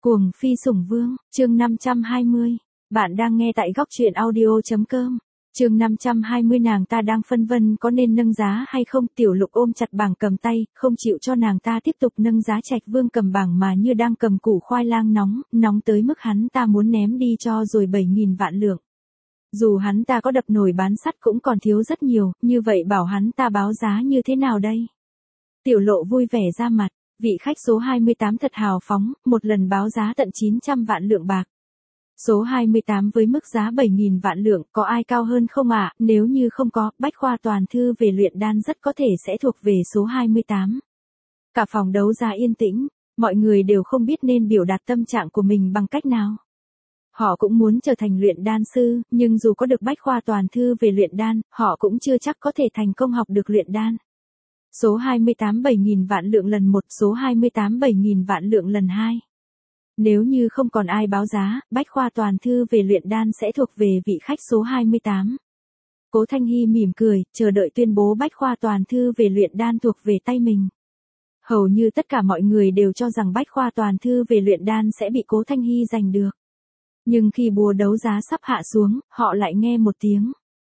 Cuồng phi sủng vương, chương 520. Bạn đang nghe tại góc truyện audio.com. Chương 520 nàng ta đang phân vân có nên nâng giá hay không, Tiểu Lục ôm chặt bảng cầm tay, không chịu cho nàng ta tiếp tục nâng giá. Trạch Vương cầm bảng mà như đang cầm củ khoai lang nóng, nóng tới mức hắn ta muốn ném đi cho rồi 7.000 vạn lượng. Dù hắn ta có đập nồi bán sắt cũng còn thiếu rất nhiều, như vậy bảo hắn ta báo giá như thế nào đây? Tiểu Lộ vui vẻ ra mặt. Vị khách số 28 thật hào phóng, một lần báo giá tận 900 vạn lượng bạc. Số 28 với mức giá 7.000 vạn lượng, có ai cao hơn không ạ? Nếu như không có, Bách Khoa Toàn Thư về luyện đan rất có thể sẽ thuộc về số 28. Cả phòng đấu giá yên tĩnh, mọi người đều không biết nên biểu đạt tâm trạng của mình bằng cách nào. Họ cũng muốn trở thành luyện đan sư, nhưng dù có được Bách Khoa Toàn Thư về luyện đan, họ cũng chưa chắc có thể thành công học được luyện đan. Số 28 7.000 vạn lượng lần 1, số 28 7.000 vạn lượng lần 2. Nếu như không còn ai báo giá, Bách Khoa Toàn Thư về luyện đan sẽ thuộc về vị khách số 28. Cố Thanh Hy mỉm cười, chờ đợi tuyên bố Bách Khoa Toàn Thư về luyện đan thuộc về tay mình. Hầu như tất cả mọi người đều cho rằng Bách Khoa Toàn Thư về luyện đan sẽ bị Cố Thanh Hy giành được. Nhưng khi búa đấu giá sắp hạ xuống, họ lại nghe một tiếng.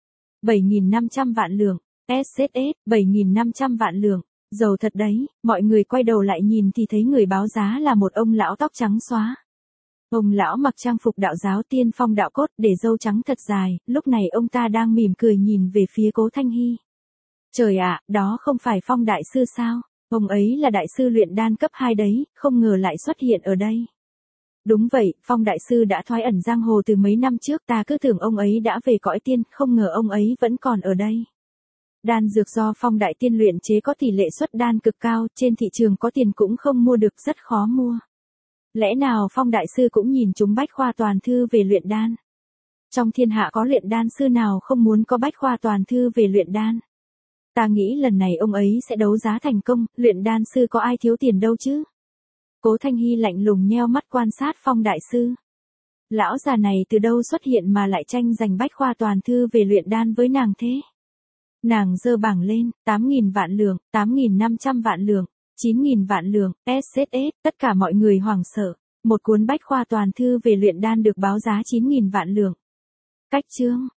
7.500 vạn lượng. SZS, 7.500 vạn lượng, giàu thật đấy. Mọi người quay đầu lại nhìn thì thấy người báo giá là một ông lão tóc trắng xóa. Ông lão mặc trang phục đạo giáo Tiên Phong đạo cốt, để râu trắng thật dài, lúc này ông ta đang mỉm cười nhìn về phía Cố Thanh Hy. Trời ạ, đó không phải Phong đại sư sao? Ông ấy là đại sư luyện đan cấp 2 đấy, không ngờ lại xuất hiện ở đây. Đúng vậy, Phong đại sư đã thoái ẩn giang hồ từ mấy năm trước, ta cứ tưởng ông ấy đã về cõi tiên, không ngờ ông ấy vẫn còn ở đây. Đan dược do Phong đại tiên luyện chế có tỷ lệ xuất đan cực cao, trên thị trường có tiền cũng không mua được, rất khó mua. Lẽ nào Phong đại sư cũng nhìn trúng Bách Khoa Toàn Thư về luyện đan? Trong thiên hạ có luyện đan sư nào không muốn có Bách Khoa Toàn Thư về luyện đan? Ta nghĩ lần này ông ấy sẽ đấu giá thành công, luyện đan sư có ai thiếu tiền đâu chứ? Cố Thanh Hy lạnh lùng nheo mắt quan sát Phong đại sư. Lão già này từ đâu xuất hiện mà lại tranh giành Bách Khoa Toàn Thư về luyện đan với nàng thế? Nàng giơ bảng lên, 8.000 vạn lượng, 8.500 vạn lượng, 9.000 vạn lượng, SZS, tất cả mọi người hoảng sợ. Một cuốn Bách Khoa Toàn Thư về luyện đan được báo giá 9.000 vạn lượng. Cách chương,